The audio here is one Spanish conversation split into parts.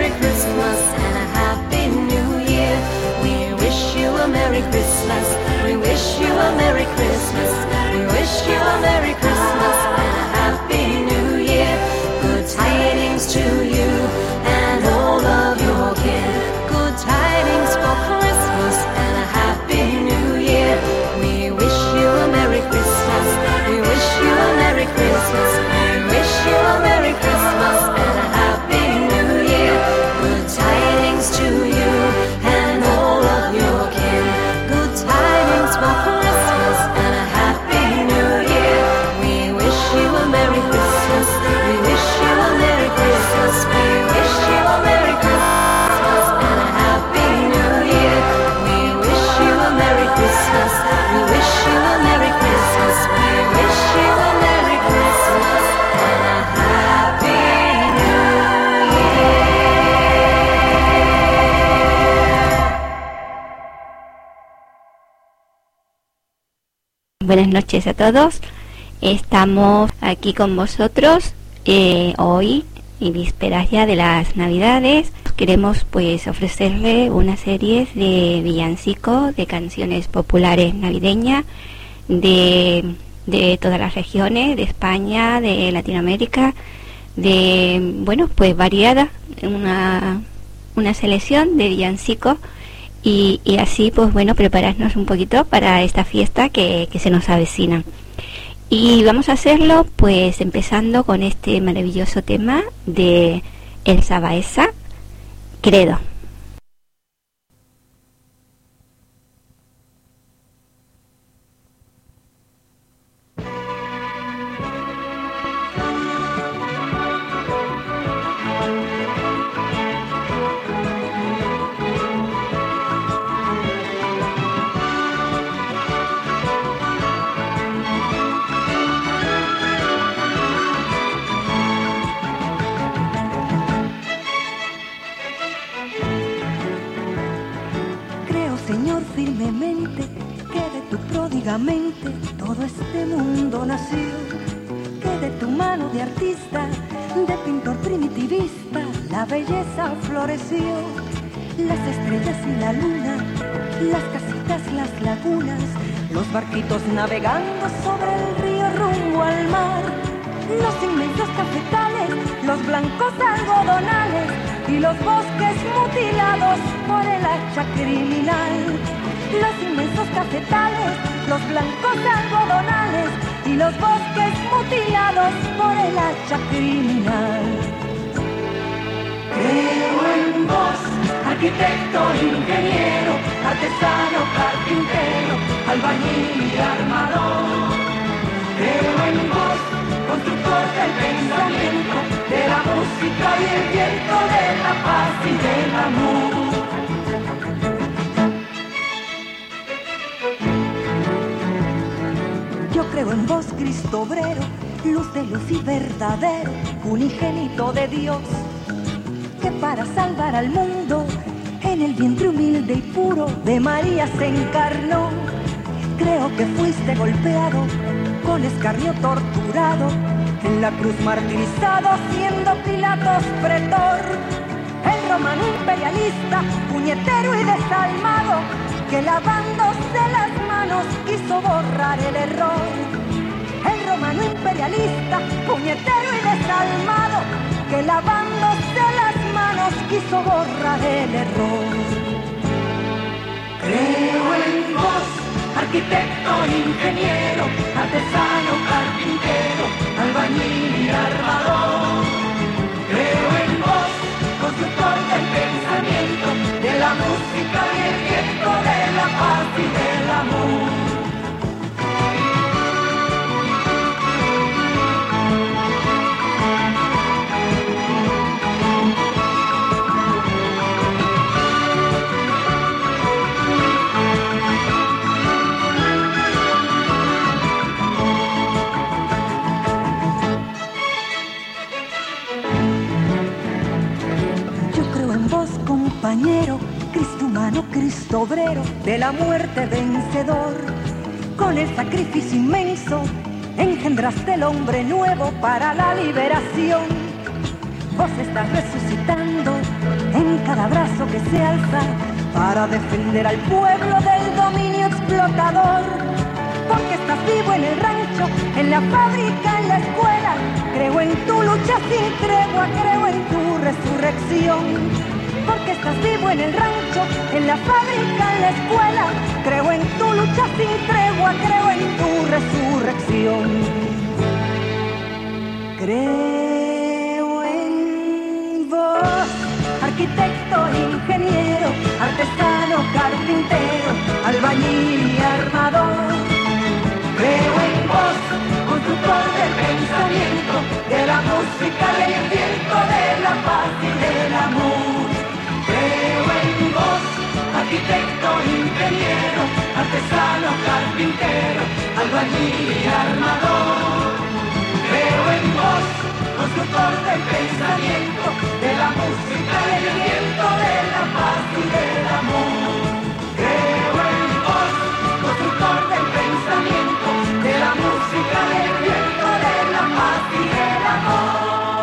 Merry Christmas and a Happy New Year. We wish you a Merry Christmas. We wish you a Merry Christmas. We wish you a Merry Christmas and a Happy New Year. Good tidings to you and all of your kin. Good tidings for Christmas and a Happy New Year. We wish you a Merry Christmas. We wish you a Merry Christmas. We wish you a Merry Christmas and a Happy New Year. Good tidings to you and all of your kin. Good tidings for Christmas and a Happy New Year. We wish you a Merry Christmas. We wish you a Merry Christmas. We wish you a Merry Christmas and a Happy New Year. We wish you a Merry Christmas. We wish you a Merry Christmas. We wish you a Merry Christmas and a Happy New Year. Buenas noches a todos. Estamos aquí con vosotros hoy, en vísperas ya de las Navidades. Queremos pues ofrecerle una serie de villancicos, de canciones populares navideñas de todas las regiones, de España, de Latinoamérica, bueno, pues variada, una selección de villancicos y así pues bueno, prepararnos un poquito para esta fiesta que se nos avecina. Y vamos a hacerlo pues empezando con este maravilloso tema de Elsa Baeza, Credo. Firmemente que de tu pródiga mente todo este mundo nació, que de tu mano de artista, de pintor primitivista, la belleza floreció. Las estrellas y la luna, las casitas, las lagunas, los barquitos navegando sobre el río rumbo al mar, los inmensos cafetales, los blancos algodonales y los bosques mutilados por el hacha criminal. Los inmensos cafetales, los blancos algodonales y los bosques mutilados por el hacha criminal. Creo en vos, arquitecto, ingeniero, artesano, carpintero, albañil y armador. Creo en vos, constructor del pensamiento, de la música y el viento, de la paz y del amor. Yo creo en vos, Cristo obrero, luz de luz y verdadero, unigénito de Dios, que para salvar al mundo en el vientre humilde y puro de María se encarnó. Creo que fuiste golpeado, con escarnio torturado, en la cruz martirizado, siendo Pilatos pretor. El romano imperialista, puñetero y desalmado, que lavándose las manos quiso borrar el error. El romano imperialista, puñetero y desalmado, que lavándose las manos quiso borrar el error. Creo en vos, arquitecto, ingeniero, artesano, carpintero, albañil y armador. Creo en vos, constructor del pensamiento, de la música y el viento, de la paz y del amor. Compañero, Cristo humano, Cristo obrero, de la muerte vencedor, con el sacrificio inmenso, engendraste el hombre nuevo para la liberación. Vos estás resucitando en cada brazo que se alza para defender al pueblo del dominio explotador. Porque estás vivo en el rancho, en la fábrica, en la escuela. Creo en tu lucha sin tregua, creo en tu resurrección. Porque estás vivo en el rancho, en la fábrica, en la escuela. Creo en tu lucha sin tregua, creo en tu resurrección. Creo en vos, arquitecto, ingeniero, artesano, carpintero, albañil y armador. Creo en vos, constructor del pensamiento, de la música, del viento, de la paz y del amor. Creo en vos, arquitecto, ingeniero, artesano, carpintero, albañil y armador. Creo en vos, constructor del pensamiento, de la música, del viento, de la paz y del amor. Creo en vos, constructor del pensamiento, de la música, del viento, de la paz y del amor.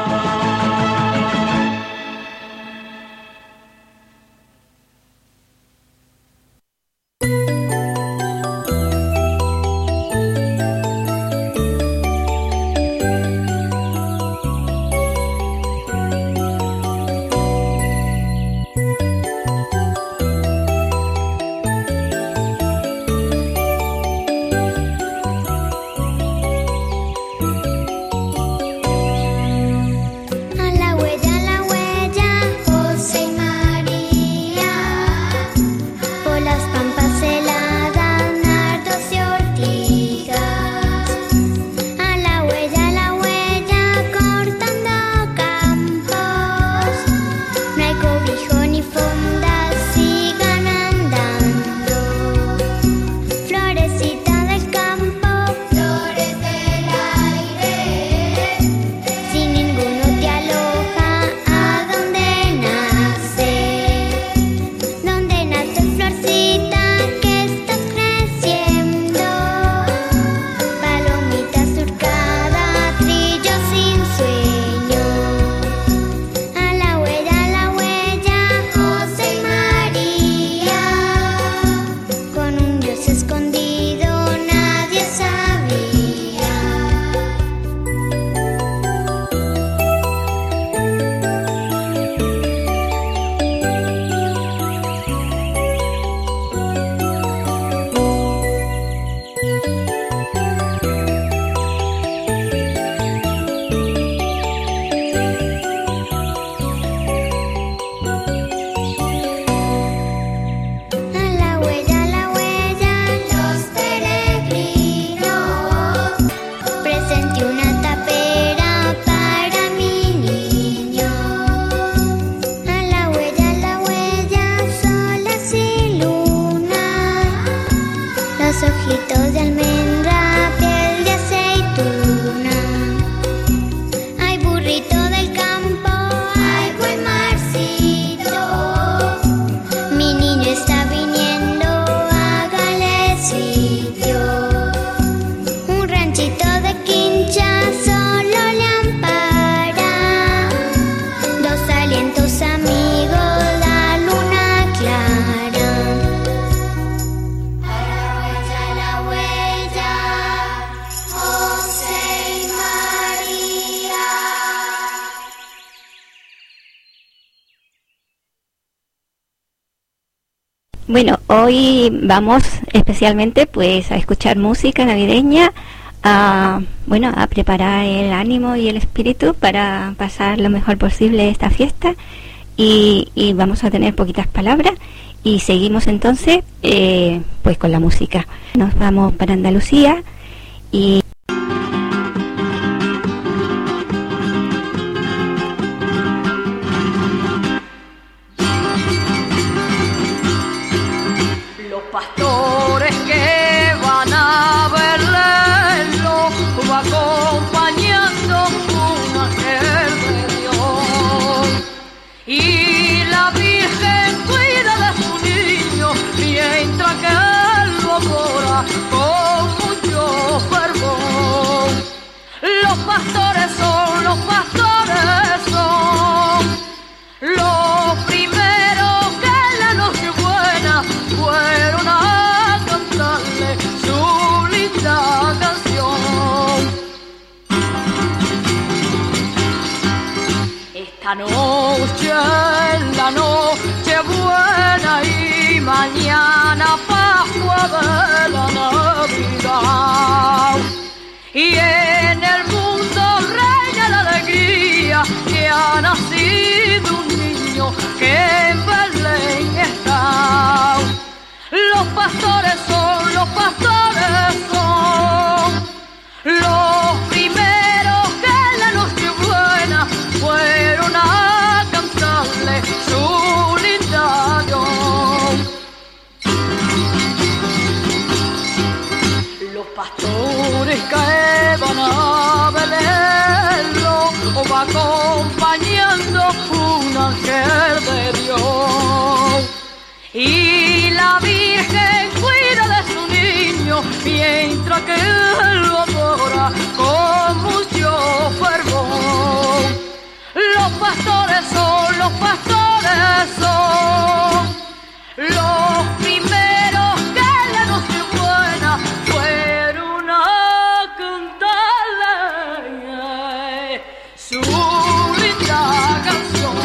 Bueno, hoy vamos especialmente pues a escuchar música navideña, a preparar el ánimo y el espíritu para pasar lo mejor posible esta fiesta y vamos a tener poquitas palabras y seguimos entonces pues con la música. Nos vamos para Andalucía y pastores que van a verlo va acompañando un ángel de Dios y la Virgen cuida de su niño mientras que él lo adora con mucho fervor. y en el mundo reina la alegría que ha nacido un niño que en Belén está. Los pastores son los primeros que en la Nochebuena fueron a cantarle su linda Dios. Los pastores que van a Belén lo va acompañando un ángel de Dios. Y la Virgen cuida de su niño mientras que él lo adora con mucho fervor. Los pastores son los primeros que en la Nochebuena fueron a cantarle su linda canción.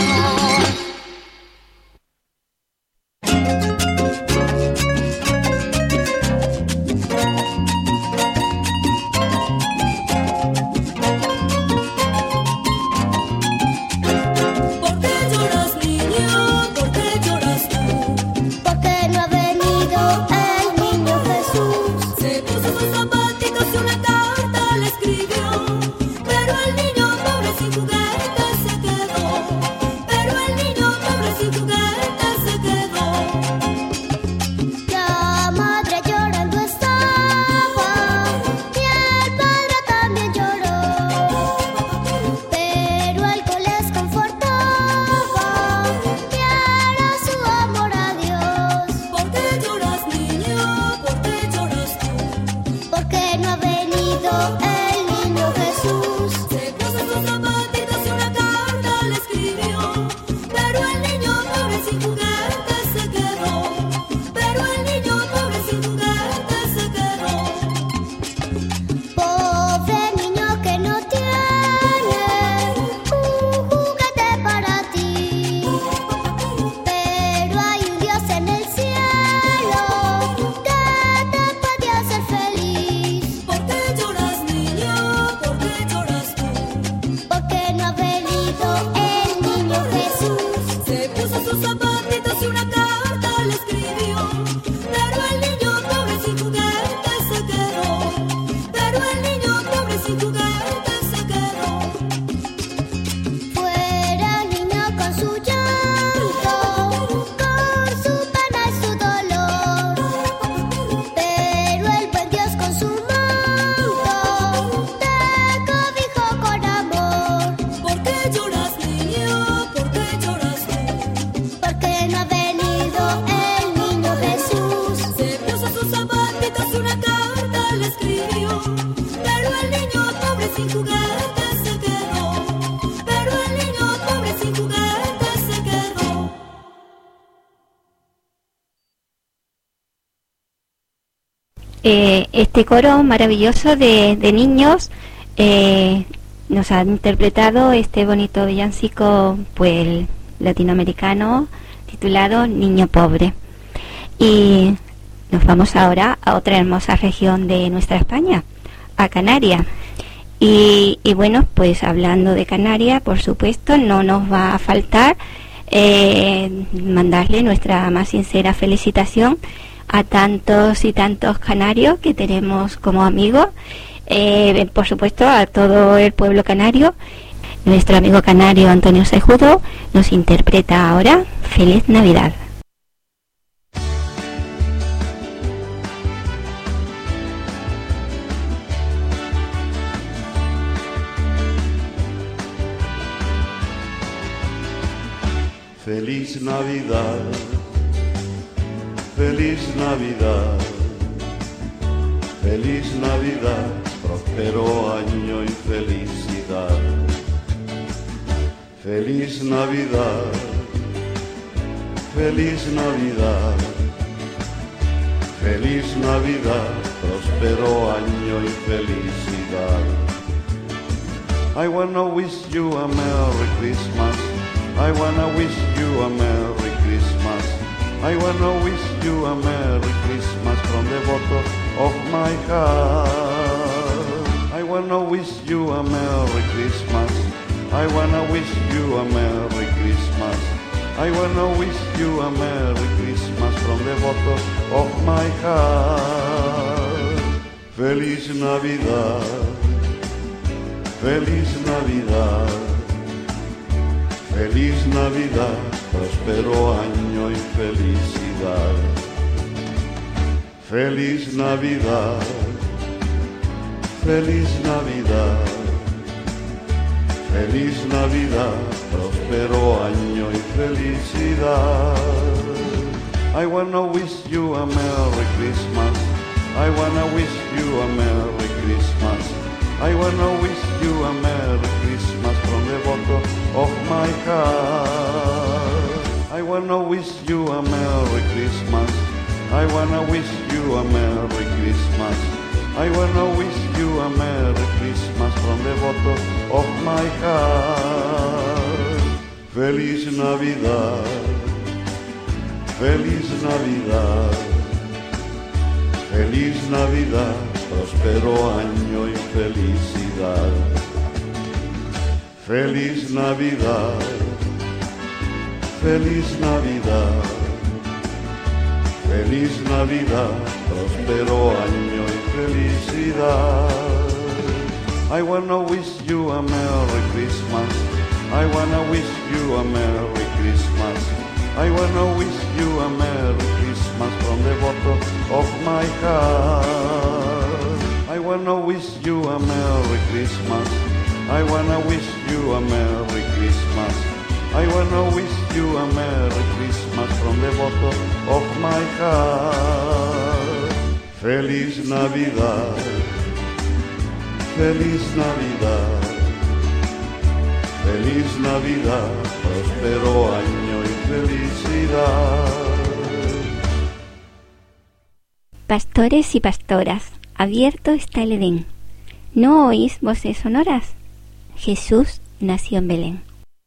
Este coro maravilloso de niños nos ha interpretado este bonito villancico pues latinoamericano titulado Niño Pobre. Y nos vamos ahora a otra hermosa región de nuestra España, a Canarias. Y bueno, pues hablando de Canarias, por supuesto, no nos va a faltar mandarle nuestra más sincera felicitación a tantos y tantos canarios que tenemos como amigos, por supuesto a todo el pueblo canario. Nuestro amigo canario Antonio Cejudo nos interpreta ahora Feliz Navidad. Feliz Navidad, feliz Navidad, feliz Navidad, próspero año y felicidad. Feliz Navidad, feliz Navidad, feliz Navidad, próspero año y felicidad. I wanna wish you a Merry Christmas. I wanna wish you a Merry Christmas. I wanna wish you a Merry Christmas from the bottom of my heart. I wanna wish you a Merry Christmas. I wanna wish you a Merry Christmas. I wanna wish you a Merry Christmas from the bottom of my heart. Feliz Navidad, Feliz Navidad, Feliz Navidad, próspero año y felicidad. Feliz Navidad, Feliz Navidad, Feliz Navidad, próspero año y felicidad. I wanna wish you a Merry Christmas. I wanna wish you a Merry Christmas. I wanna wish you a Merry Christmas from the bottom of my heart. I wanna wish you a Merry Christmas. I wanna wish you a Merry Christmas. I wanna wish you a Merry Christmas from the bottom of my heart. Feliz Navidad, Feliz Navidad, Feliz Navidad, próspero año y felicidad. Feliz Navidad, Feliz Navidad, Feliz Navidad, próspero año y felicidad. I wanna wish you a Merry Christmas. I wanna wish you a Merry Christmas. I wanna wish you a Merry Christmas from the bottom of my heart. I wanna wish you a Merry Christmas. I wanna wish you a Merry Christmas. I wanna wish you a Merry Christmas from the bottom of my heart. Feliz Navidad, Feliz Navidad, Feliz Navidad, próspero año y felicidad. Pastores y pastoras, abierto está el Edén. ¿No oís voces sonoras? Jesús nació en Belén.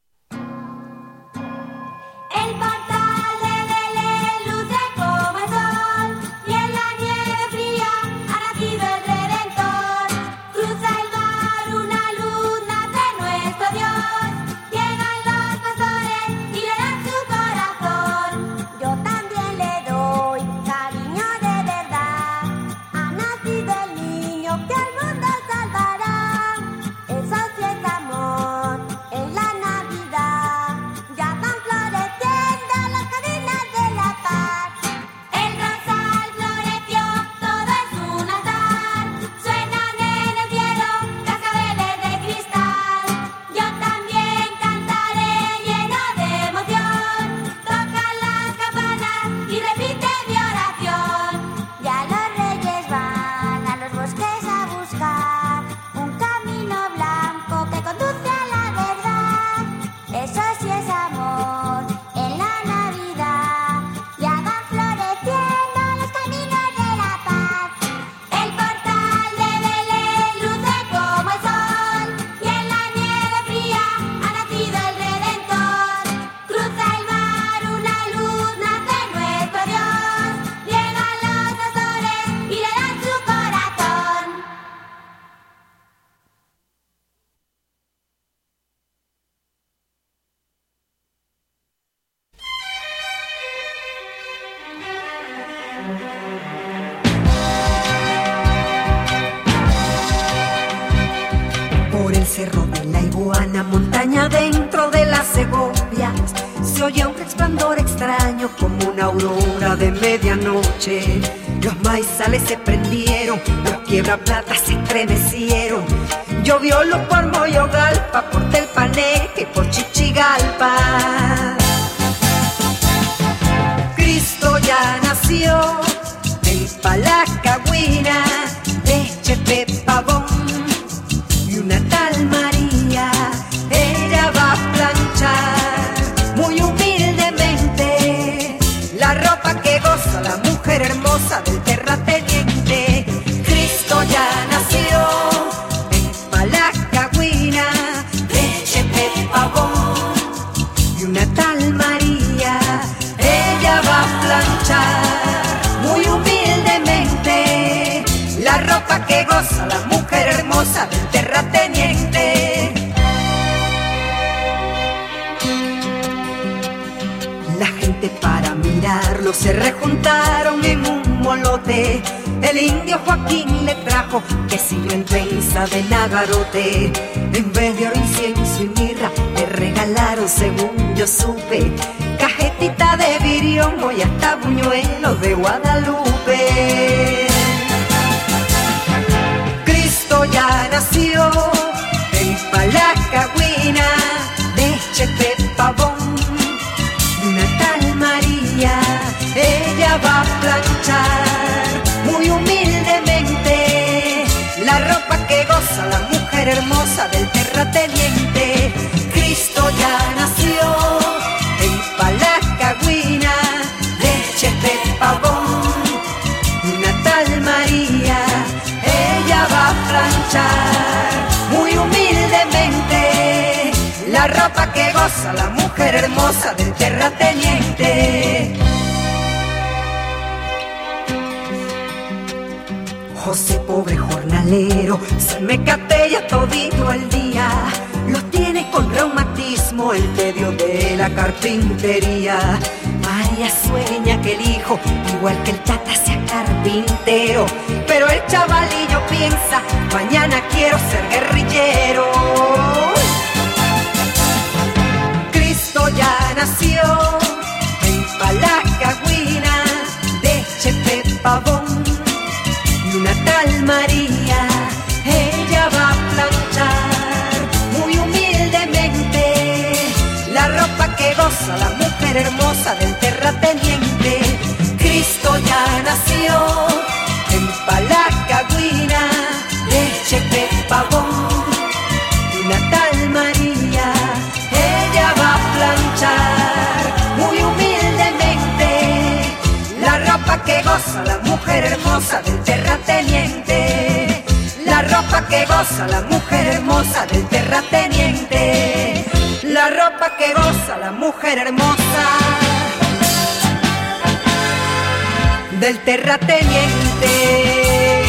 cerro de la Iguana, montaña dentro de las Segovias, se oye un resplandor extraño como una aurora de medianoche. Los maizales se prendieron, los quiebraplatas se estremecieron. Lloviólo por Moyogalpa, por Telpaneque y por Chichigalpa. Cristo ya nació en Palacagüina, leche de pavón y una tal María. Ella va a planchar muy humildemente la ropa que goza la mujer hermosa del terrateniente. Cristo ya nació en Palacagüina, leche de pavón y una tal María. Ella va a planchar muy humildemente la ropa que goza la mujer hermosa del la gente para mirarlo se rejuntaron en un molote. El indio Joaquín le trajo quesillo en trenza de nagarote. En vez de oro, incienso y mirra le regalaron, según yo supe, cajetita de viriomo y hasta buñuelos de Guadalupe. Cristo ya nació en Palacagüina, de Chepe Pavón, una tal María. Ella va a planchar muy humildemente la ropa que goza la mujer hermosa del terrateniente. Cristo ya nació en Palacagüina, de Chepe Pavón, una tal María. Ella va a planchar muy humildemente la ropa que goza la mujer hermosa del terrateniente. José, pobre jornalero, se me catella todito el día. Lo tiene con reumatismo el tedio de la carpintería. María sueña que el hijo, igual que el tata, sea carpintero. Pero el chavalillo piensa, mañana quiero ser guerrillero. Cristo ya nació en Palacagüina, de Chepe Pavón, una tal María. Ella va a planchar muy humildemente la ropa que goza la mujer hermosa del terrateniente. Cristo ya nació en Palacagüina, de Chepe Pavón, una tal María. Ella va a planchar muy humildemente la ropa que goza la mujer hermosa del terrateniente. La ropa que goza la mujer hermosa del terrateniente. La ropa que goza la mujer hermosa del terrateniente.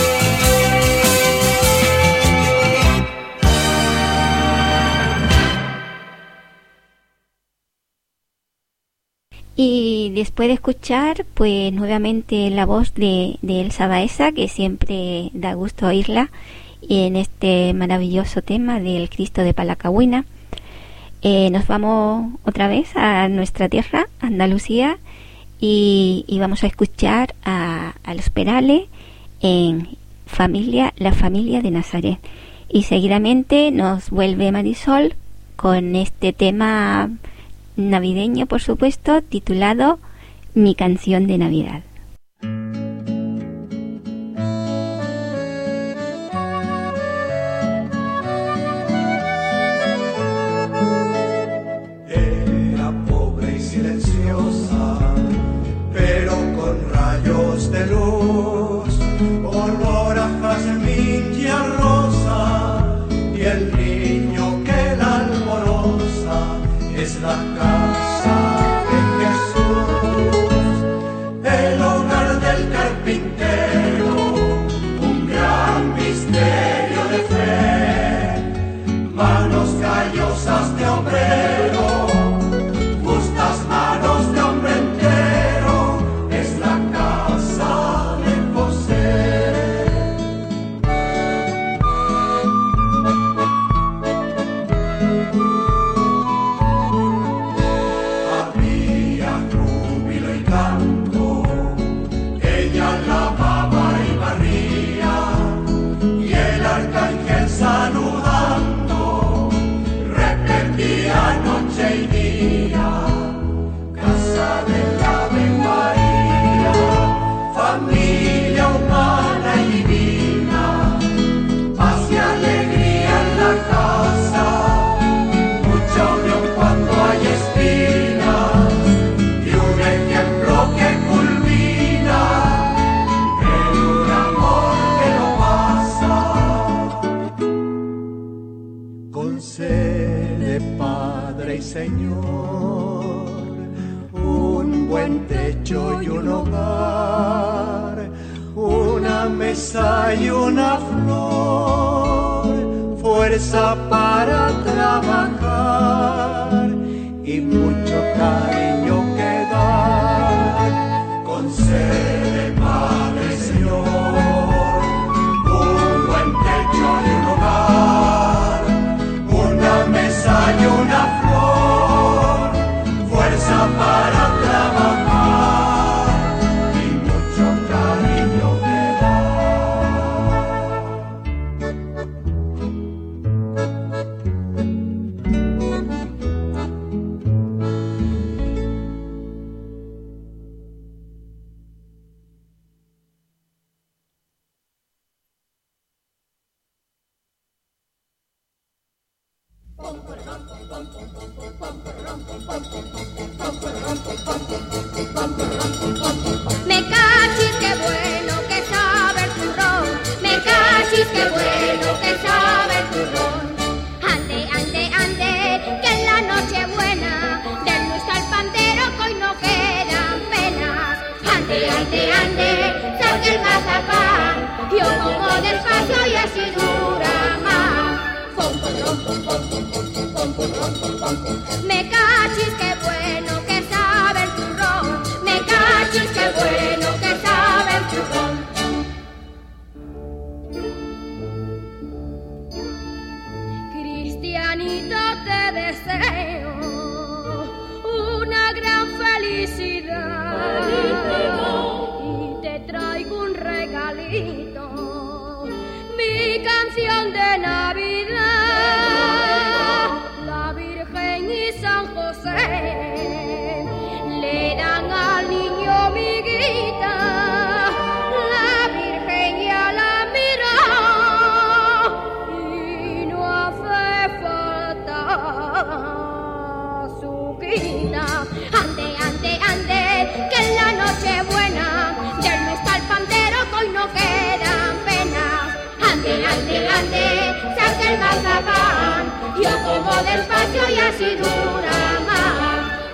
Y después de escuchar, pues nuevamente la voz de Elsa Baeza, que siempre da gusto oírla en este maravilloso tema del Cristo de Palacagüina, nos vamos otra vez a nuestra tierra, Andalucía, y vamos a escuchar a los Perales en La familia de Nazaret. Y seguidamente nos vuelve Marisol con este tema navideño, por supuesto, titulado Mi canción de Navidad. Era pobre y silenciosa, pero con rayos de luz, olor a jazmín y a rosa, y el niño que la alboroza es la casa de Jesús, el hogar del carpintero, un gran misterio de fe, manos callosas de obrero, justas manos de hombre entero, es la casa de José. Concede, Padre y Señor, un buen techo y un hogar, una mesa y una flor, fuerza para trabajar y mucho cariño que Me cachis, qué bueno que sabe el turrón. Me cachis, qué bueno que sabe el turrón. Ande, ande, ande, que en la noche buena del luz al pandero que hoy no quedan penas. Ande, ande, ande, saque el mazapán. Yo como despacio y así dura más. Me cachis, qué bueno que sabe el turrón. Me cachis, qué bueno que sabe el turrón. Cristianito, te deseo una gran felicidad y te traigo un regalito, mi canción de Navidad. La Virgen y San José le dan al niño miguita, la Virgen ya la mira y no hace falta su quita. Ande, ande, ande, que en la noche buena del no está el pandero que hoy no quedan penas. Ande, ande, ande, saque el mazapán, yo como despacio y así dura más.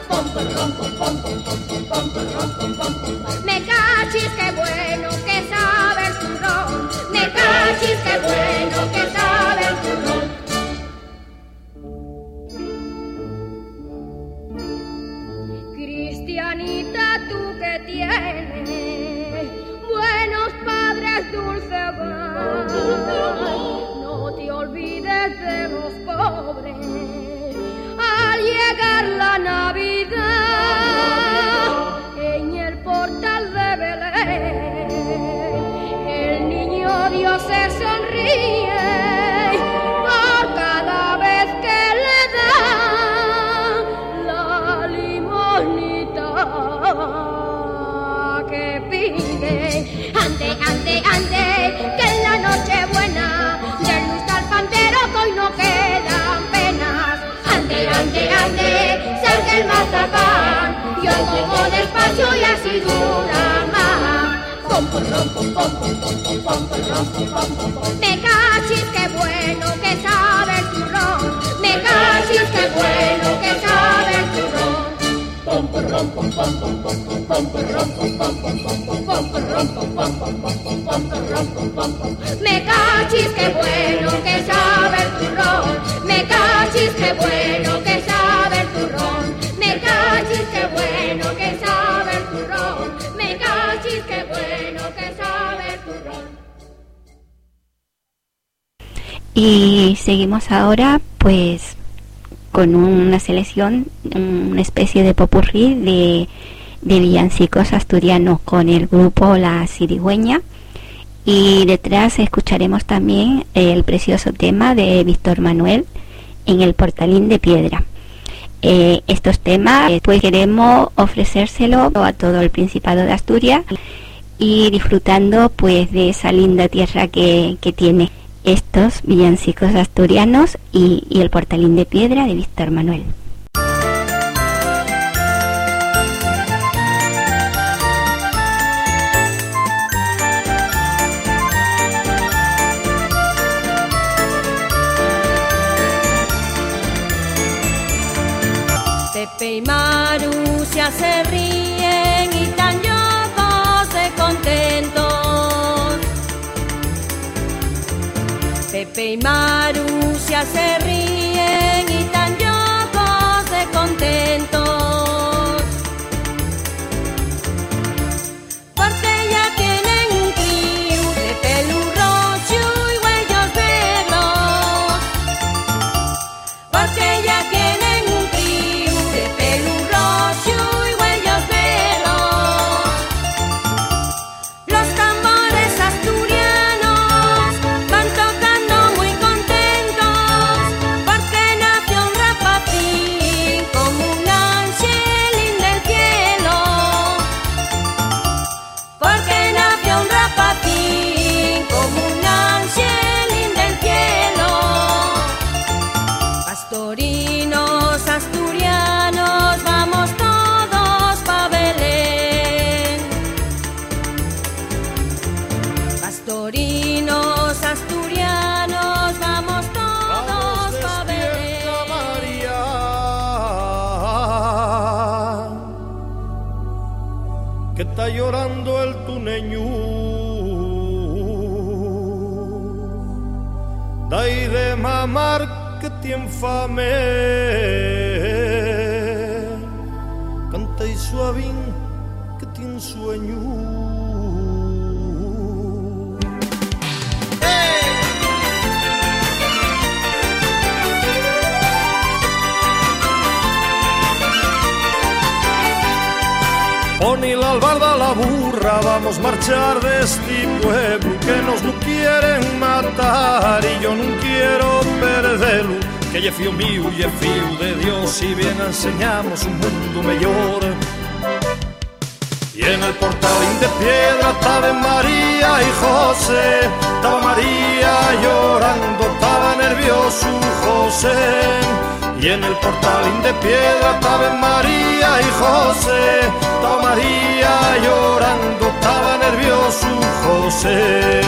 Me cachis, qué bueno que sabe el turrón. Me cachis, qué bueno que sabe el turrón. Cristianita, tú que tienes buenos padres, dulce hogar, no te olvides de los pobres al llegar la Navidad. En el portal de Belén el niño Dios se sonríe por cada vez que le da la limonita que pide. Ande, ande, ande, que en la noche buena del luz al pandero que hoy no quedan penas. Ande, ande, ande, saque el mazapán, yo como despacio y así dura más. Me cachis, qué bueno que sabe el turrón. Me cachis, qué bueno que sabe el turrón. Me cachis, qué bueno que sabe el turrón. Me cachis, qué bueno que sabe el turrón. Me cachis, qué bueno que sabe el turrón. Me cachis, qué bueno que sabe el turrón. Y seguimos ahora pues con una selección, una especie de popurrí de villancicos asturianos con el grupo La Sirigüeña, y detrás escucharemos también el precioso tema de Víctor Manuel, En el portalín de piedra. Estos temas pues queremos ofrecérselo a todo el Principado de Asturias y disfrutando pues de esa linda tierra que tiene estos villancicos asturianos y el portalín de piedra de Víctor Manuel. Pepe y Marusia se ríen y tan locos de contentos. Pepe y Marusia se ríen y tan locos de contentos. Porque ya tienen un crío de pelo rojo y huellos negros. Porque ya tienen un crío de pelo rojo y huellos negros. Los tambores asturianos van tocando muy contentos porque que está llorando el tuneño. Dai de mamar que tiene fame, canta y suavín que tiene sueño. Poni la albarda a la burra, vamos marchar de este pueblo que nos no quieren matar y yo no quiero perderlo, que ye fío mío y ye fío de Dios y bien enseñamos un mundo mejor. Y en el portalín de piedra estaba María y José, estaba María llorando, estaba nervioso José. Y en el portalín de piedra estaba María y José, estaba María llorando, estaba nervioso José.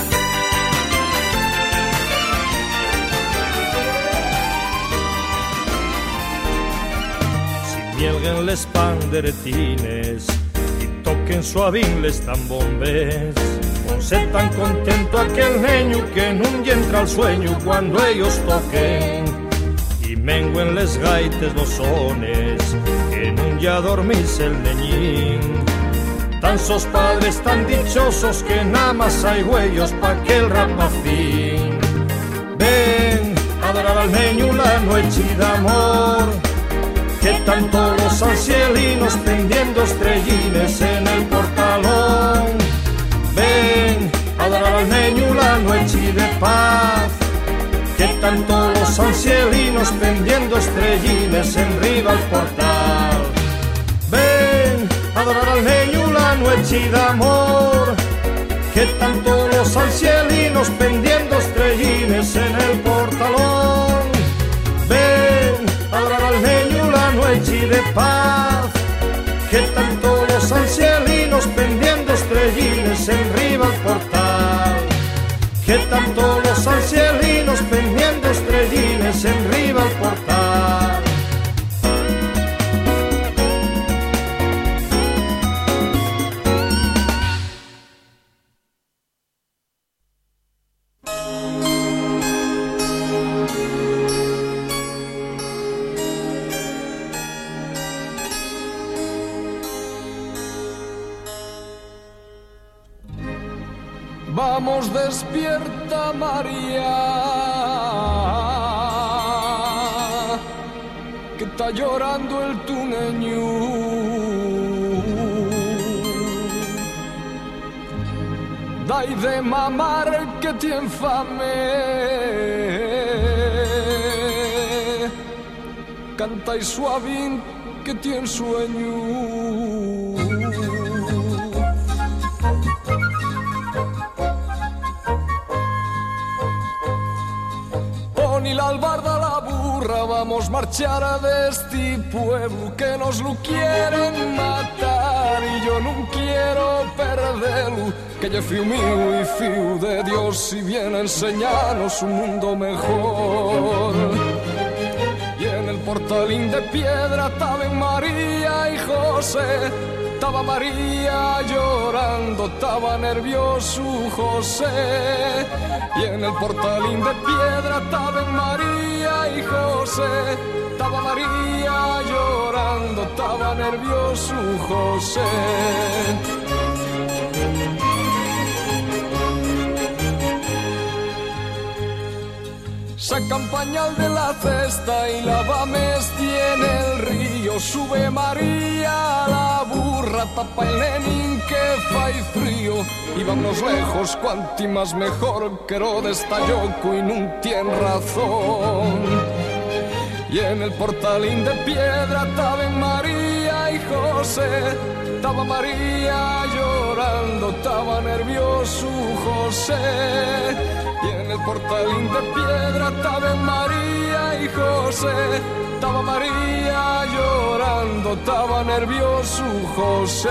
Si mielguen les panderetines y toquen suavín les tambombes, ponse tan contento aquel niño que nun entra al sueño cuando ellos toquen. Y menguen les gaites los sones, que nun ya dormís el neñín. Tan sos padres tan dichosos que nada más hay huellos pa' aquel rapacín. Ven a adorar al neño la noche de amor, que tanto los ancielinos tendiendo estrellines en el portalón. Ven a adorar al neño la noche de paz, que tanto los ancielinos tendiendo estrellines en riba al portal. Ven a adorar al niño la noche de amor, que tanto los ancielinos pendiendo estrellines en el portalón. Ven a adorar al niño la noche de paz, que tanto los ancielinos pendiendo estrellines en riba al portal. Que tanto los ancielinos pendiendo estrellines en riba al portal. Vamos, despierta María, que está llorando el tuneño. Dai de mamar que tiene fame, canta y suavín que tiene sueño. Ni la albarda a la burra, vamos marchar de este pueblo que nos lo quieren matar y yo no quiero perderlo, que yo fío mío y fío de Dios y viene a enseñarnos un mundo mejor. Y en el portalín de piedra estaban María y José, estaba María llorando, estaba nervioso José. Y en el portalín de piedra estaban María y José, estaba María llorando, estaba nervioso José. Sacan pañal de la cesta y lavames tiene el río. Sube María a la burra, tapa el nenín que fai frío. Y vámonos lejos, cuanti más mejor, que Herodes está yoco y nun tiene razón. Y en el portalín de piedra estaban María y José, estaba María llorando, estaba nervioso José. Y en el portalín de piedra estaban María y José, estaba María llorando, estaba nervioso José.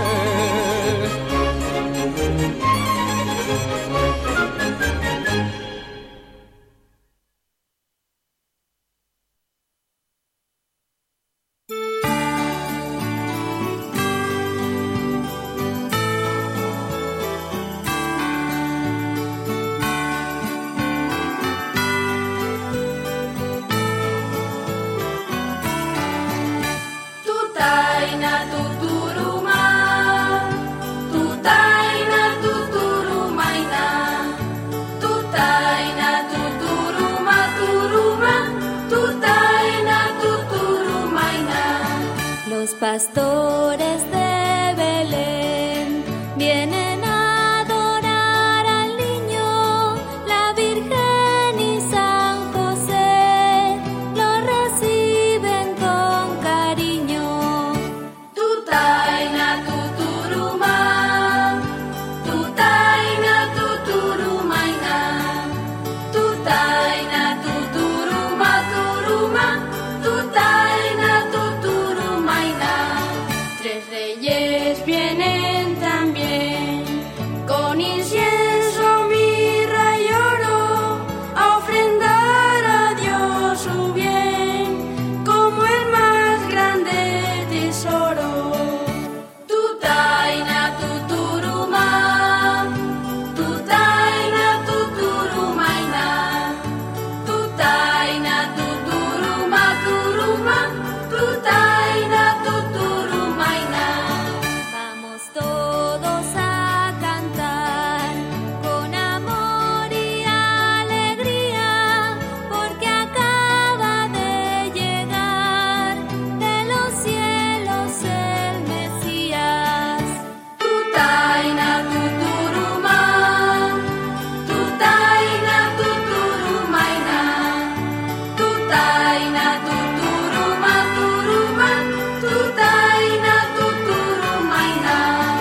pastores de Belén vienen a adorar al niño, la Virgen y San José lo reciben con cariño. Tutaina tuturuma, tutaina tuturumaina, tutaina tuturuma turuma, tutaina tuturumaina. Tres reyes vienen también con incienso, mirra y oro a ofrendar a Dios su bien como el más grande tesoro. Tutaina tuturuma, tutaina tuturumaina, tutaina tuturuma turuma, tutaina tuturumaina. Vamos todos a cantar con amor y alegría, porque acaba de llegar de los cielos el Mesías. Tutaina tuturuma, tutaina tuturumaina, tutaina tuturuma turuma, tutaina tuturumaina.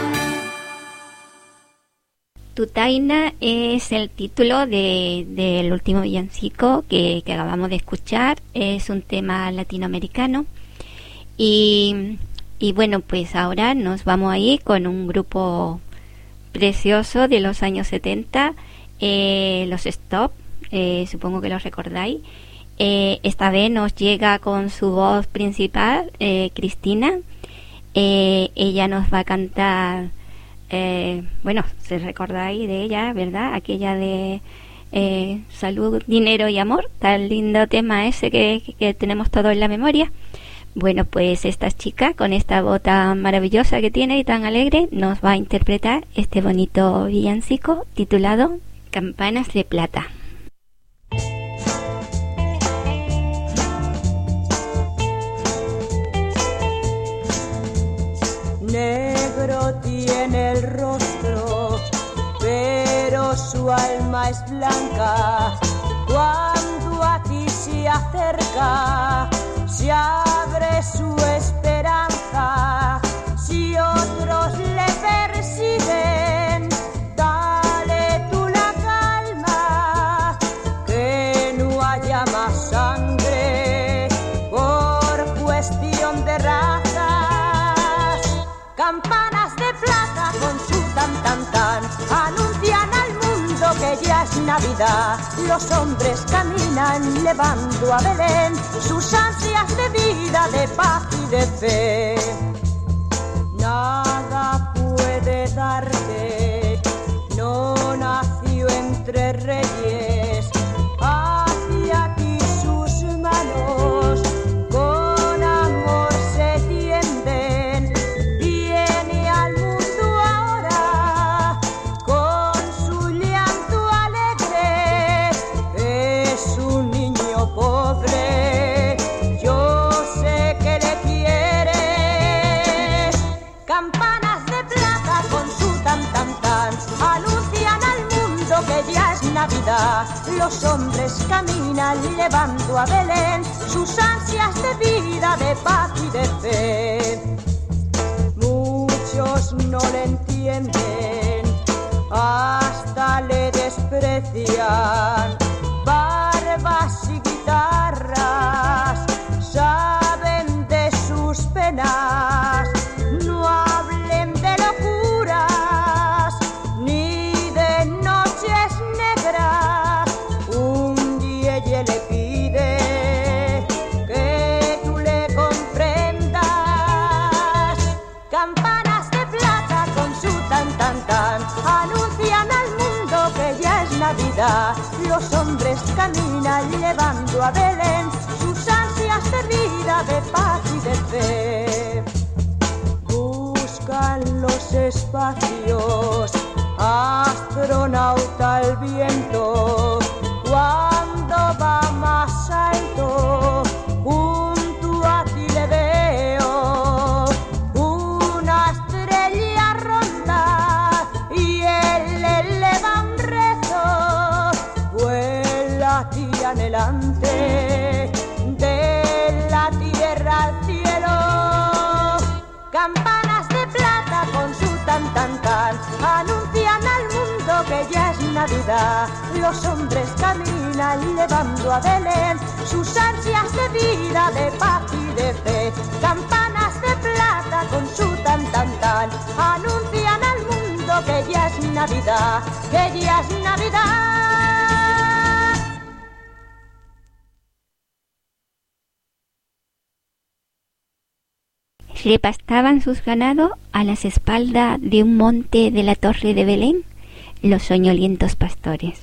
Tutaina es el título del último villancico que acabamos de escuchar. Es un tema latinoamericano. Y bueno, pues ahora nos vamos a ir con un grupo precioso de los años 70, los Stop, supongo que los recordáis. Esta vez nos llega con su voz principal, Cristina. Ella nos va a cantar, bueno, si recordáis de ella, ¿verdad? Aquella de Salud, Dinero y Amor, tan lindo tema ese que tenemos todo en la memoria. Bueno, pues esta chica, con esta voz tan maravillosa que tiene y tan alegre, nos va a interpretar este bonito villancico titulado Campanas de Plata. Negro tiene el rostro, pero su alma es blanca. Cuando a ti se acerca, se abre su esperanza. Si otros le persiguen, dale tú la calma, que no haya más sangre por cuestión de razas. Campanas de plata con su tan tan tan anuncian al mundo que ya es Navidad. Los hombres caminan llevando a Belén sus ansias de vida, de paz y de fe. Nada puede darte, no nació entre reyes. Hacia ti sus manos con amor se tienden. Viene al mundo ahora con su llanto alegre. Es un niño pobre, yo sé que le quieres. Campanas de plata con su tan tan tan anuncian al mundo que ya es Navidad. Los hombres caminan llevando a Belén sus ansias de vida, de paz y de fe. Muchos no le entienden, hasta le desprecian. Barbas y guitarras saben de sus penas. No hablen de locuras ni de noches negras. Un día ella le pide que tú le comprendas. Campanas de plata con su tan tan tan anuncian al mundo que ya es Navidad. Los hombres caminan llevando a Belén sus ansias de vida, de paz y de fe. Buscan los espacios, astronauta al viento, cuando va más alto, junto a ti le veo. de plata con su tan tan tan anuncian al mundo que ya es Navidad. Los hombres caminan llevando a Belén sus ansias de vida, de paz y de fe. Campanas de plata con su tan tan tan anuncian al mundo que ya es Navidad, que ya es Navidad. Le pastaban sus ganados a las espaldas de un monte de la torre de Belén los soñolientos pastores.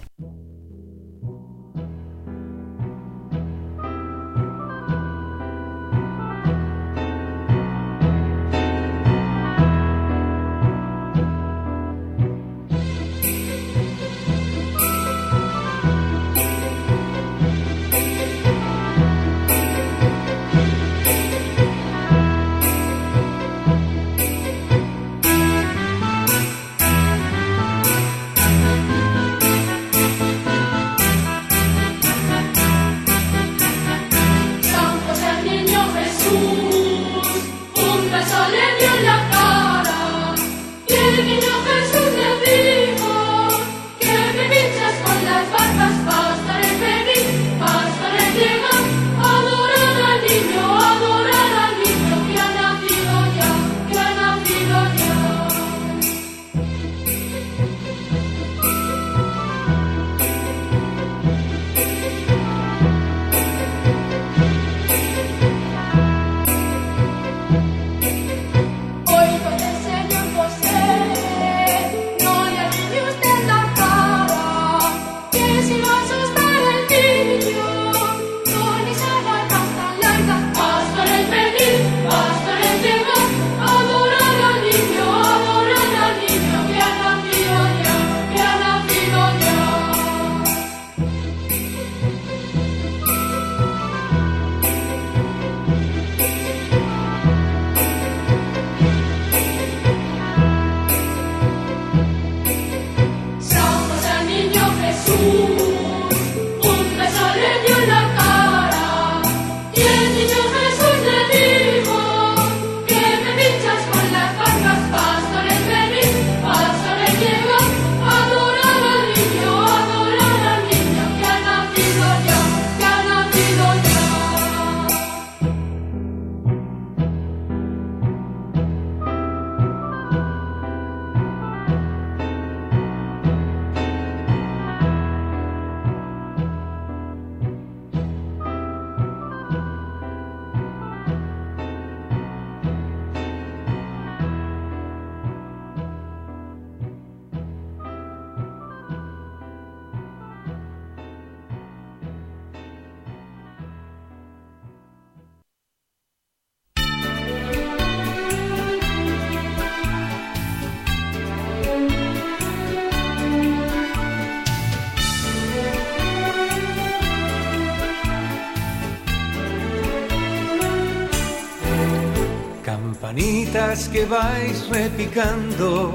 Campanitas que vais repicando,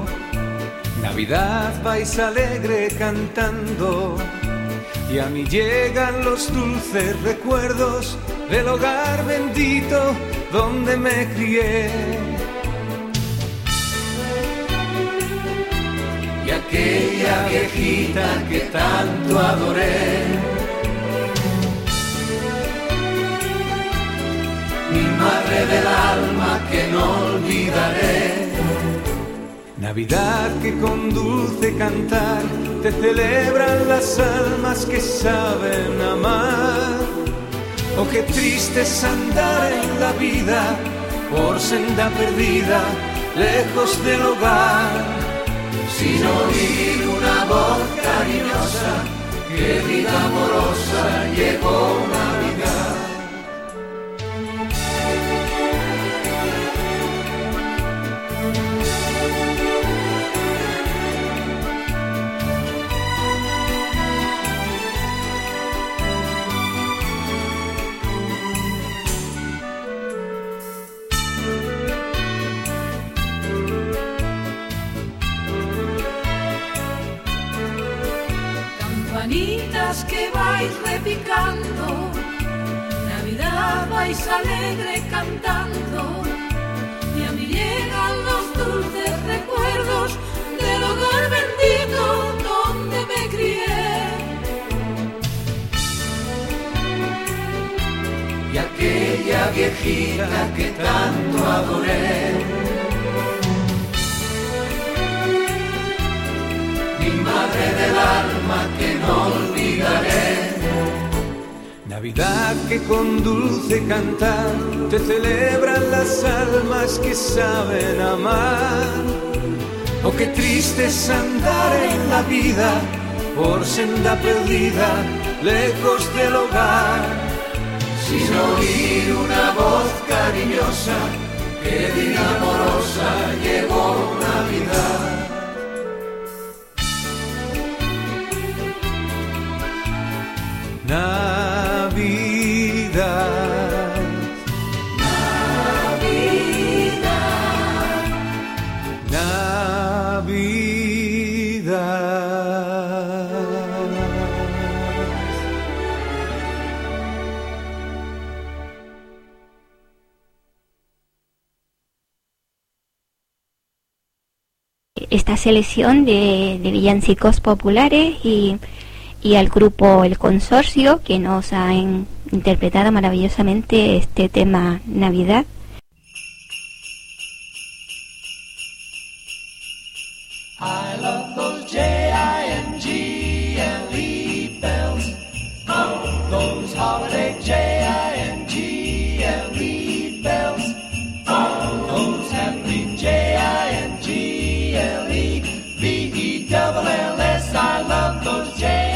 Navidad vais alegre cantando, y a mí llegan los dulces recuerdos del hogar bendito donde me crié. Y aquella viejita que tanto adoré, mi madre del alma que no olvidaré. Navidad que con dulce cantar te celebran las almas que saben amar. Oh, qué triste es andar en la vida por senda perdida, lejos del hogar, sin oír una voz cariñosa que diga amorosa, llegó Navidad. Campanitas que vais repicando, Navidad vais alegre cantando, y a mí llegan los dulces recuerdos del hogar bendito donde me crié. Y aquella viejita que tanto adoré, mi madre del alma que no olvidaré. Navidad que con dulce cantar te celebran las almas que saben amar. Oh, qué triste es andar en la vida por senda perdida, lejos del hogar, sin oír una voz cariñosa que diga amorosa, llegó Navidad. Navidad, Navidad, Esta selección de villancicos populares y al grupo El Consorcio, que nos ha interpretado maravillosamente este tema Navidad. I love those J-I-N-G-L-E bells. Oh, those holiday J-I-N-G-L-E bells. Oh, those happy J-I-N-G-L-E B-E-double-L-S. I love those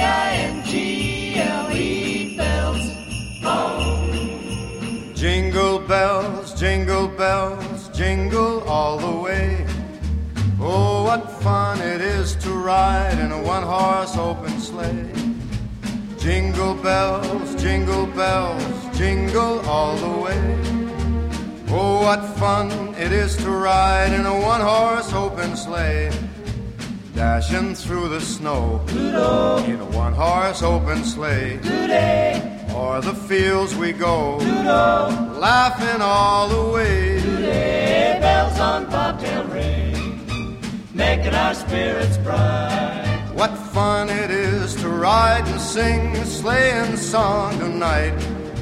J-I-N-G-L-E bells. Oh. Jingle bells, jingle all the way. Oh, what fun it is to ride in a one-horse open sleigh. Jingle bells, jingle all the way. Oh, what fun it is to ride in a one-horse open sleigh. Dashing through the snow Doodle. in a one-horse open sleigh. Today, O'er the fields we go, Doodle. laughing all the way. Today, bells on bobtail ring, making our spirits bright. What fun it is to ride and sing a sleighing song tonight.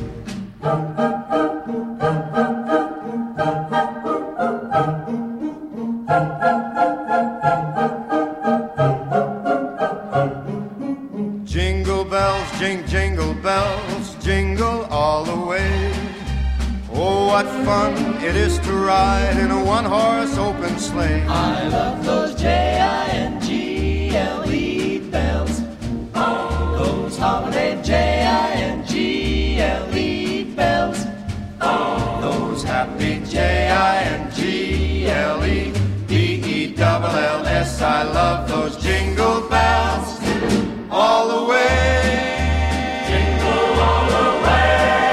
Jingle bells, jingle bells, jingle all the way. Oh, what fun it is to ride in a one-horse open sleigh. I love those J-I-N-G-L-E bells. Oh, those holiday J-I-N-G-L-E bells. Oh, those happy J-I-N-G-L-E B-E-double-L-S. I love those jingle bells all the way. Jingle all the way.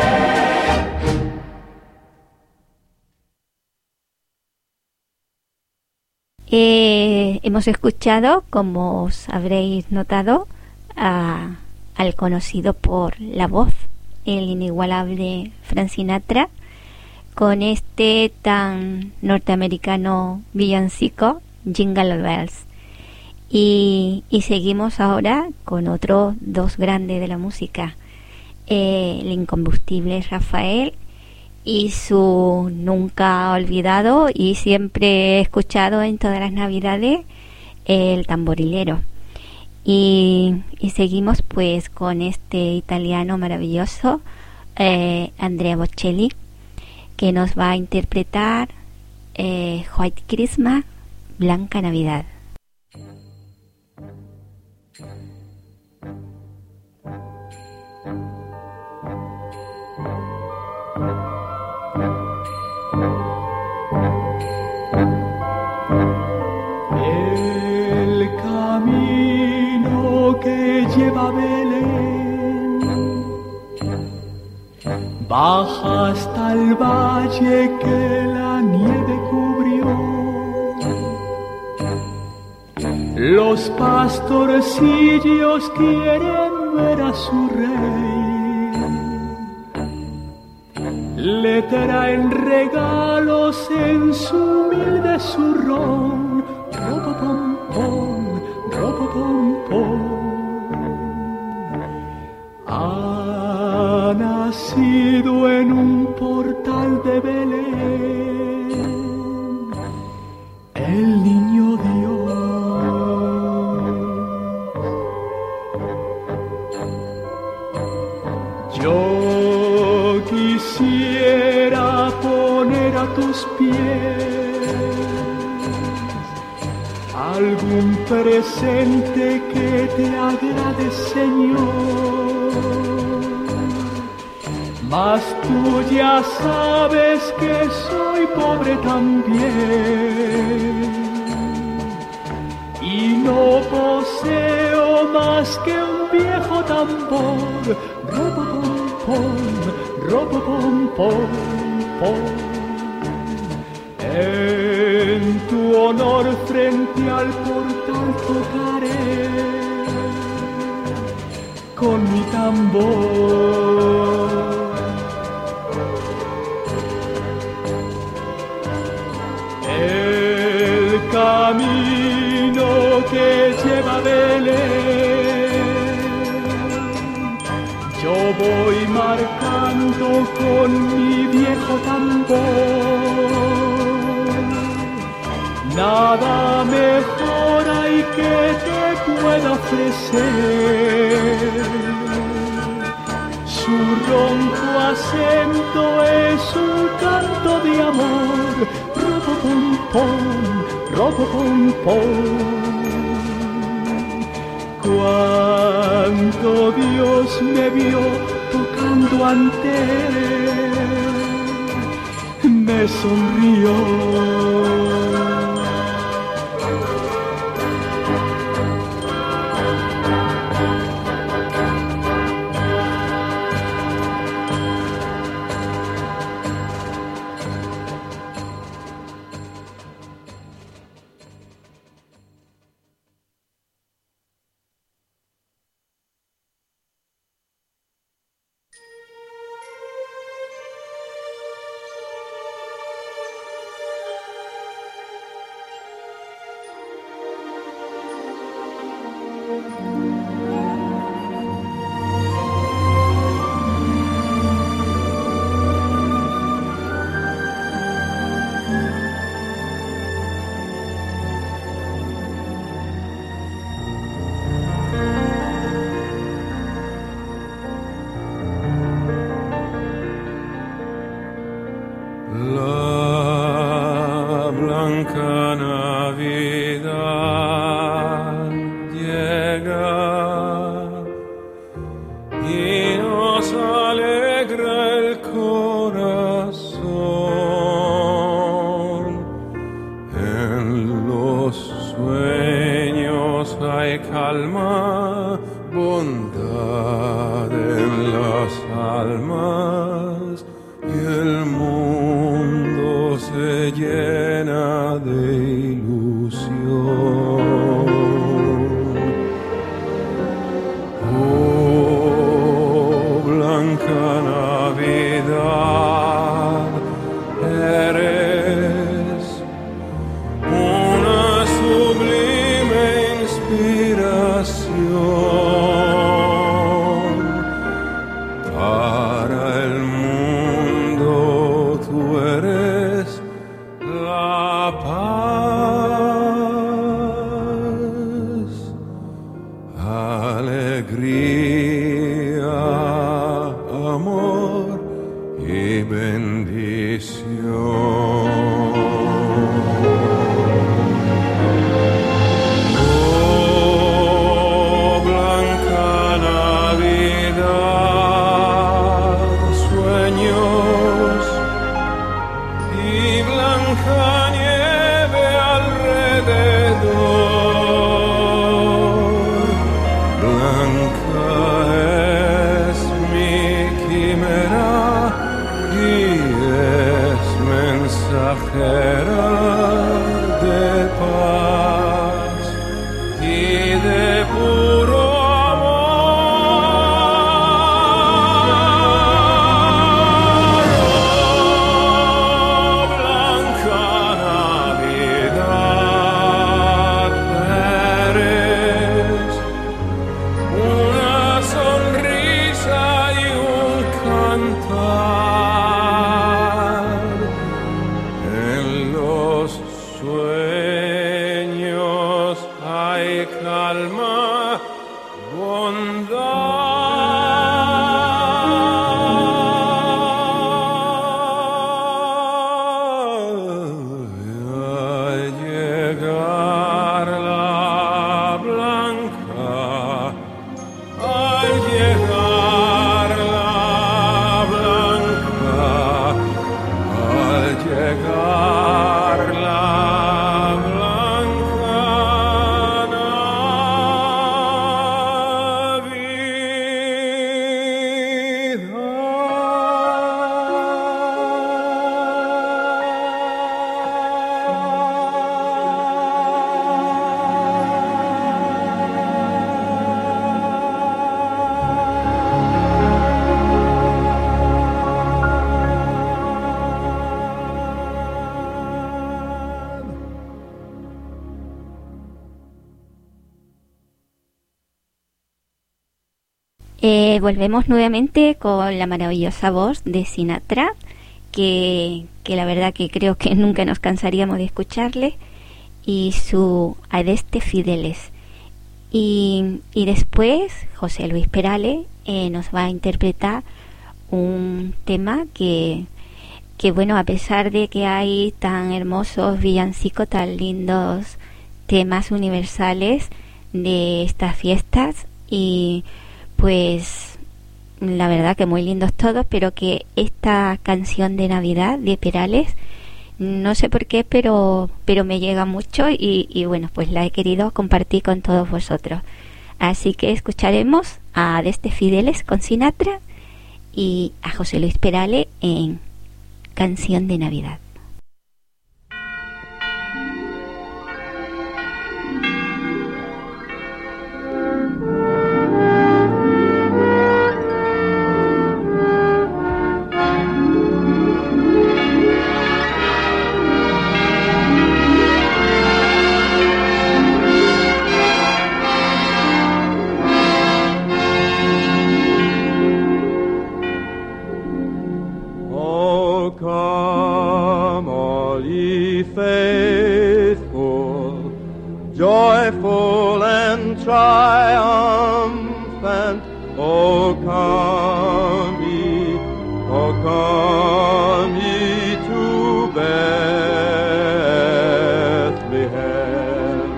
Hemos escuchado, como os habréis notado, al conocido por la voz, el inigualable Frank Sinatra, con este tan norteamericano villancico, Jingle Bells. Y seguimos ahora con otros dos grandes de la música, el incombustible Rafael y su nunca olvidado y siempre escuchado en todas las navidades, el tamborilero. Y seguimos pues con este italiano maravilloso, Andrea Bocelli, que nos va a interpretar White Christmas, Blanca Navidad. El camino que lleva a Belén baja hasta el valle que la nieve cubrió. Los pastorcillos quieren ver a su rey le traen regalos en su humilde zurrón. Ropopompón, ropopompón. Ha nacido en un portal de Belén el niño Dios. Yo quisiera poner a tus pies algún presente que te agrade, Señor, mas tú ya sabes que soy pobre también y no poseo más que un viejo tambor. Ropopompón, en tu honor frente al portal tocaré con mi tambor. El camino que lleva a Belén yo voy marcando con mi viejo tambor. Nada mejor hay que te pueda ofrecer. Su ronco acento es un canto de amor. Ropopompón, ropopompón. Cuando Dios me vio tocando ante él, me sonrió. Inspiración. Volvemos nuevamente con la maravillosa voz de Sinatra, que la verdad que creo que nunca nos cansaríamos de escucharle, y su Adeste Fideles. Y después José Luis Perales nos va a interpretar un tema que bueno, a pesar de que hay tan hermosos villancicos, tan lindos temas universales de estas fiestas, y pues la verdad que muy lindos todos, pero que esta canción de Navidad de Perales, no sé por qué, pero me llega mucho, y bueno, pues la he querido compartir con todos vosotros. Así que escucharemos a Adeste Fideles con Sinatra y a José Luis Perales en Canción de Navidad. Joyful and triumphant, O come ye to Bethlehem.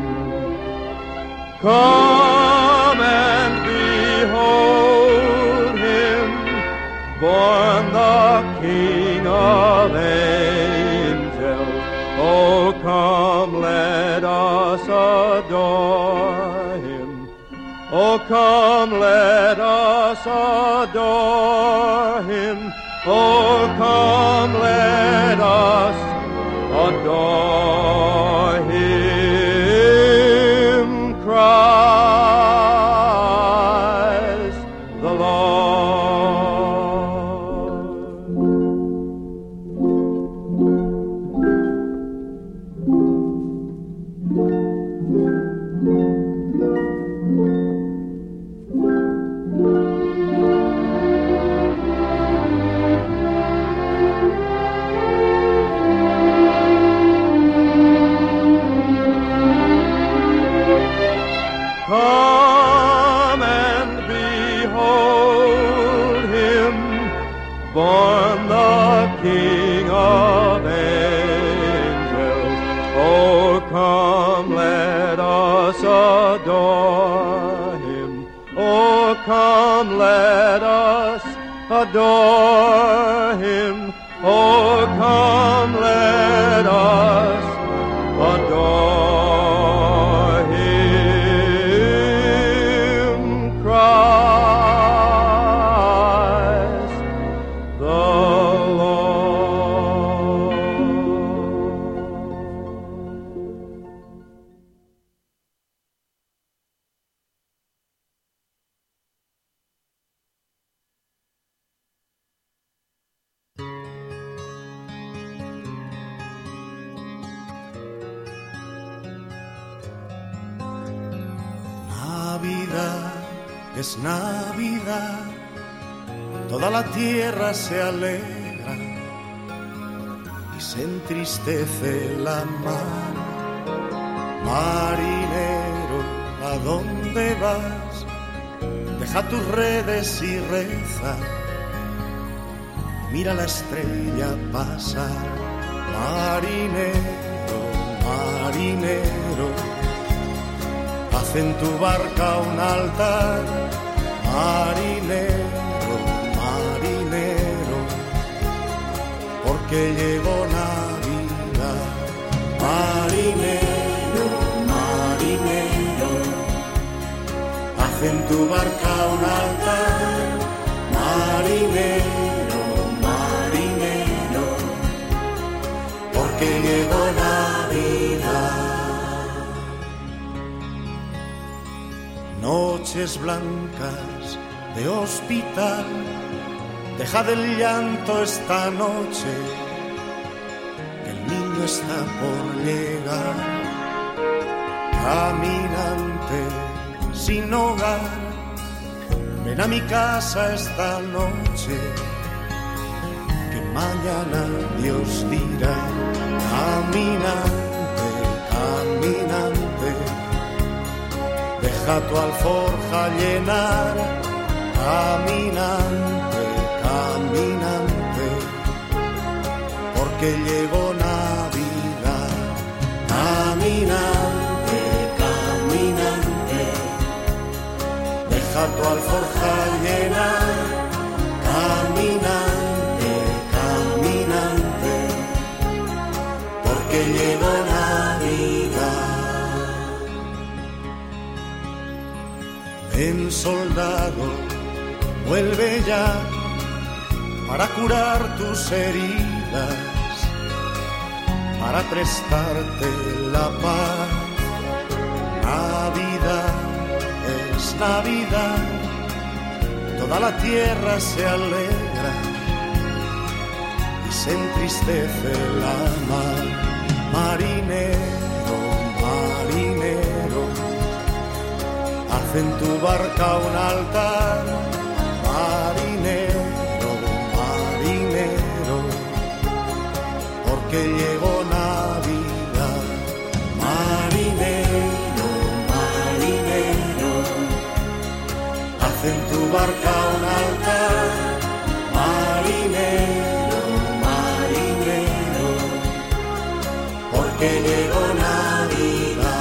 Come and behold him, born the King of angels. O come, let us adore him. Oh, come, let us adore him. Oh, come, let us adore him. Christ the Lord. Come and behold him, born the King of angels. Oh, come, let us adore him. Oh, come, let us adore him. Oh, come, let us adore Es Navidad, toda la tierra se alegra y se entristece la mar. Marinero, ¿a dónde vas? Deja tus redes y reza, mira la estrella pasar. Marinero, marinero, haz en tu barca un altar. Marinero, marinero, porque llegó Navidad. Marinero, marinero, haz en tu barca un altar. Marinero, marinero, porque llegó Navidad. Noches blancas de hospital, deja del llanto esta noche, que el niño está por llegar. Caminante sin hogar, ven a mi casa esta noche, que mañana Dios dirá, caminante, caminante, deja tu alforja llenar, caminante, caminante, porque llegó Navidad, caminante, caminante, deja tu alforja llenar, caminante, caminante, porque llegó Navidad. Ven, soldado, vuelve ya para curar tus heridas, para prestarte la paz. Navidad es Navidad, toda la tierra se alegra y se entristece la mar. Marinero, marinero, haz en tu barca un altar. Marinero, marinero, porque llegó Navidad. Marinero, marinero, haz en tu barca un altar. Marinero, marinero, porque llegó Navidad.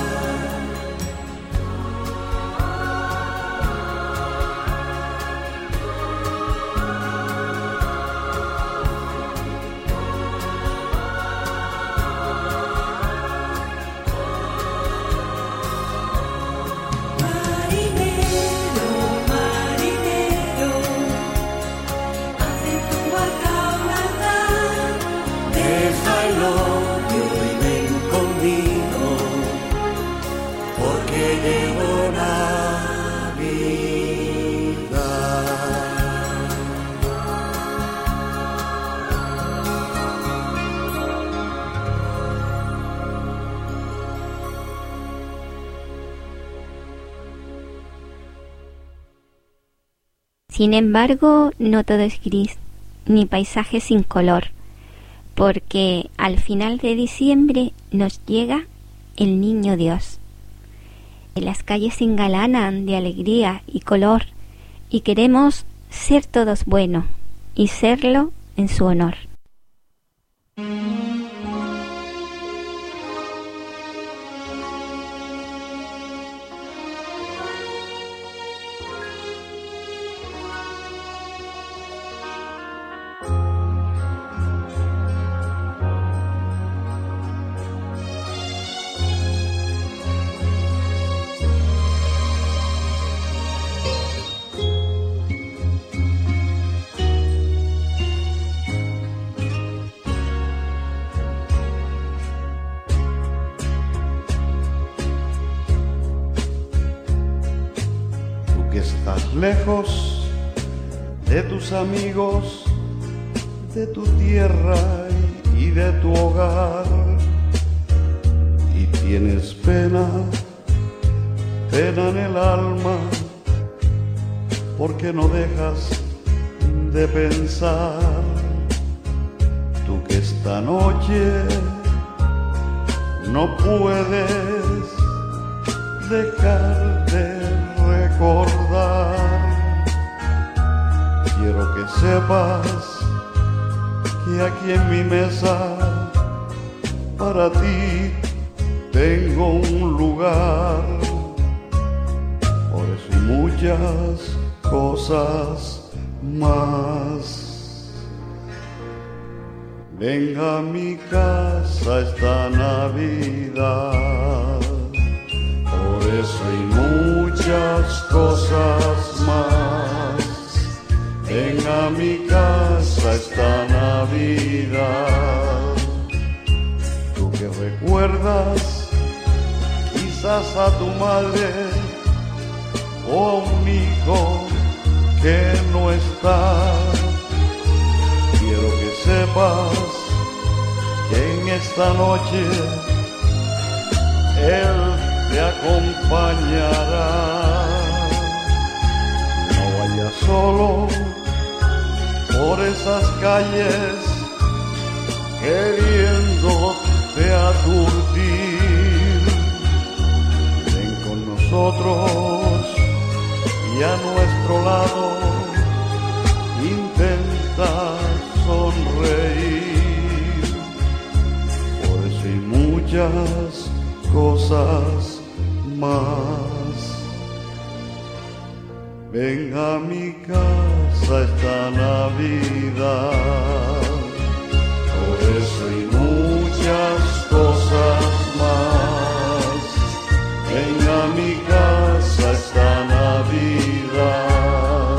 Sin embargo, no todo es gris, ni paisaje sin color, porque al final de diciembre nos llega el Niño Dios. Las calles se engalanan de alegría y color, y queremos ser todos buenos y serlo en su honor. Lejos de tus amigos, de tu tierra y de tu hogar, y tienes pena, pena en el alma, porque no dejas de pensar, tú que esta noche no puedes dejar de recordar. Quiero que sepas que aquí en mi mesa para ti tengo un lugar, por eso y muchas cosas más. Venga a mi casa esta Navidad, por eso y muchas cosas más. Venga a mi casa esta Navidad, tú que recuerdas quizás a tu madre o a un hijo que no está. Quiero que sepas que en esta noche Él te acompañará. No solo por esas calles queriéndote aturdir. Ven con nosotros y a nuestro lado intenta sonreír. Por eso hay muchas cosas más. Ven a mi casa esta Navidad. Por eso hay muchas cosas más. Ven a mi casa esta Navidad.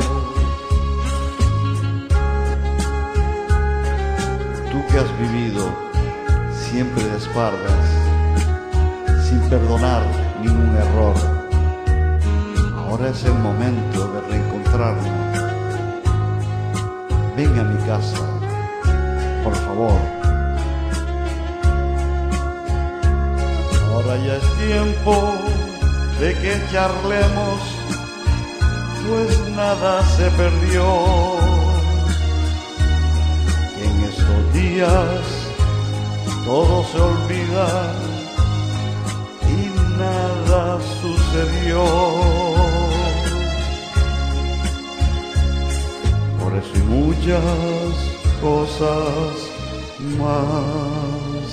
Tú que has vivido siempre de espaldas, sin perdonar ningún error, ahora es el momento de reencontrarnos. Ven a mi casa, por favor. Ahora ya es tiempo de que charlemos, pues nada se perdió. En estos días todo se olvida y nada sucedió. Por eso hay muchas cosas más.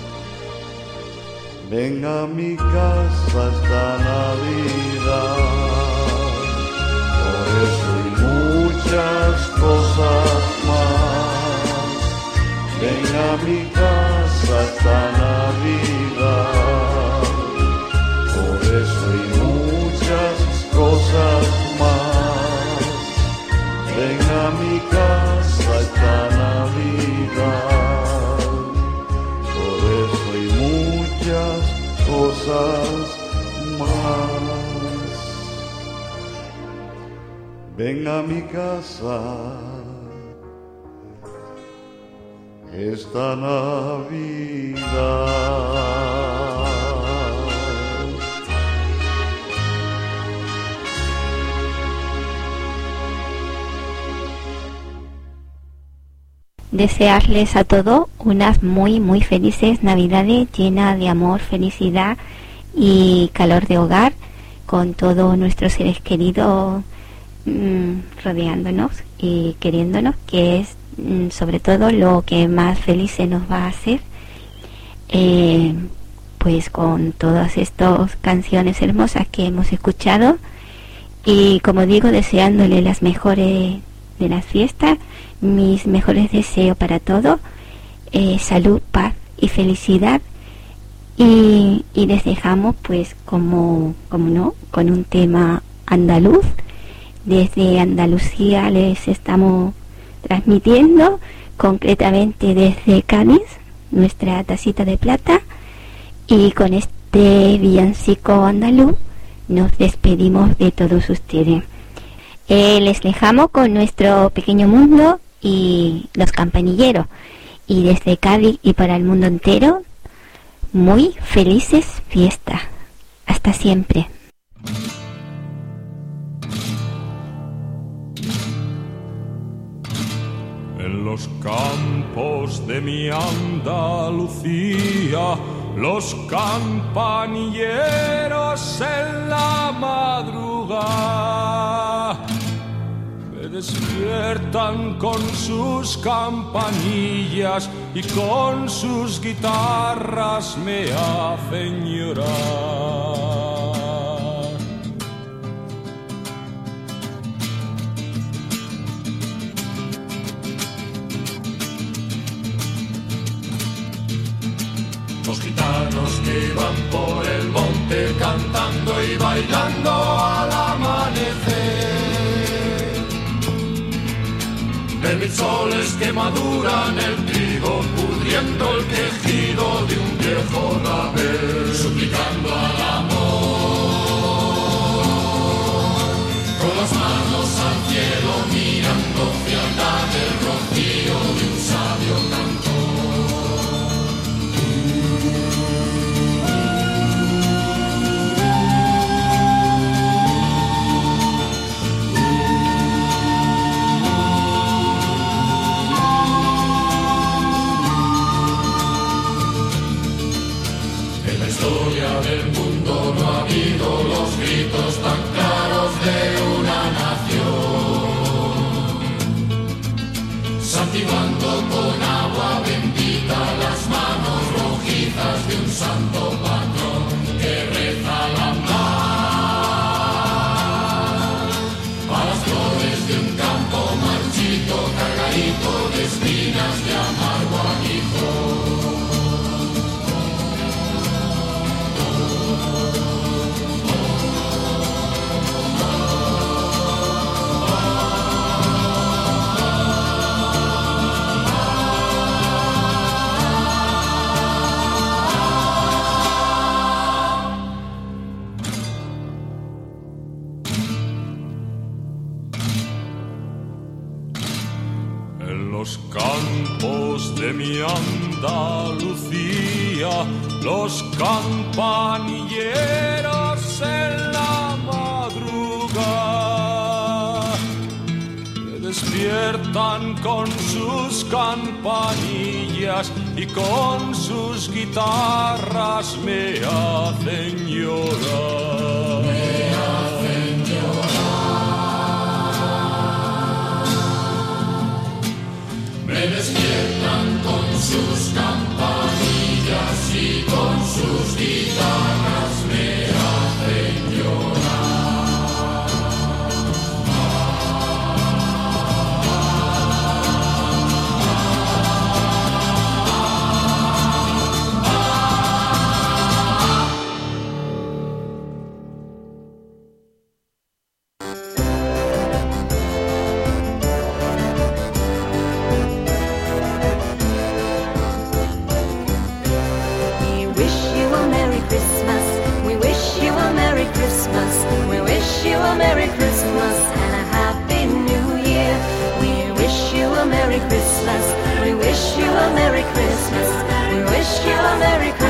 Ven a mi casa esta Navidad. Por eso hay muchas cosas más. Ven a mi casa esta Navidad. Por eso hay muchas cosas más. Ven a mi casa esta Navidad. Por eso hay muchas cosas más. Ven a mi casa esta Navidad. Desearles a todos unas muy felices Navidades llenas de amor, felicidad y calor de hogar, con todos nuestros seres queridos rodeándonos y queriéndonos, que es sobre todo lo que más felices nos va a hacer, pues con todas estas canciones hermosas que hemos escuchado, y como digo, deseándole las mejores de las fiestas, mis mejores deseos para todos, salud, paz y felicidad, y les dejamos pues como no, con un tema andaluz. Desde Andalucía les estamos transmitiendo, concretamente desde Cádiz, nuestra tacita de plata, y con este villancico andaluz nos despedimos de todos ustedes. Les dejamos con nuestro pequeño mundo y los campanilleros, y desde Cádiz y para el mundo entero, muy felices fiestas. Hasta siempre. En los campos de mi Andalucía, los campanilleros en la madrugada me despiertan con sus campanillas y con sus guitarras me hacen llorar. Los gitanos que van por el monte cantando y bailando al amanecer. Vermisoles que maduran el trigo, pudriendo el quejido de un viejo rabel, suplicando al amor. Con las manos al cielo mirando frialdad el rocío de un sabio cantor. de mi Andalucía, los campanilleros en la madrugada me despiertan con sus campanillas y con sus guitarras me hacen llorar. Me hacen llorar. Me despiertan con sus campanillas y con sus guitarras me hacen llorar. We wish you a Merry Christmas and a Happy New Year. We wish you a Merry Christmas. We wish you a Merry Christmas. We wish you a Merry Christmas.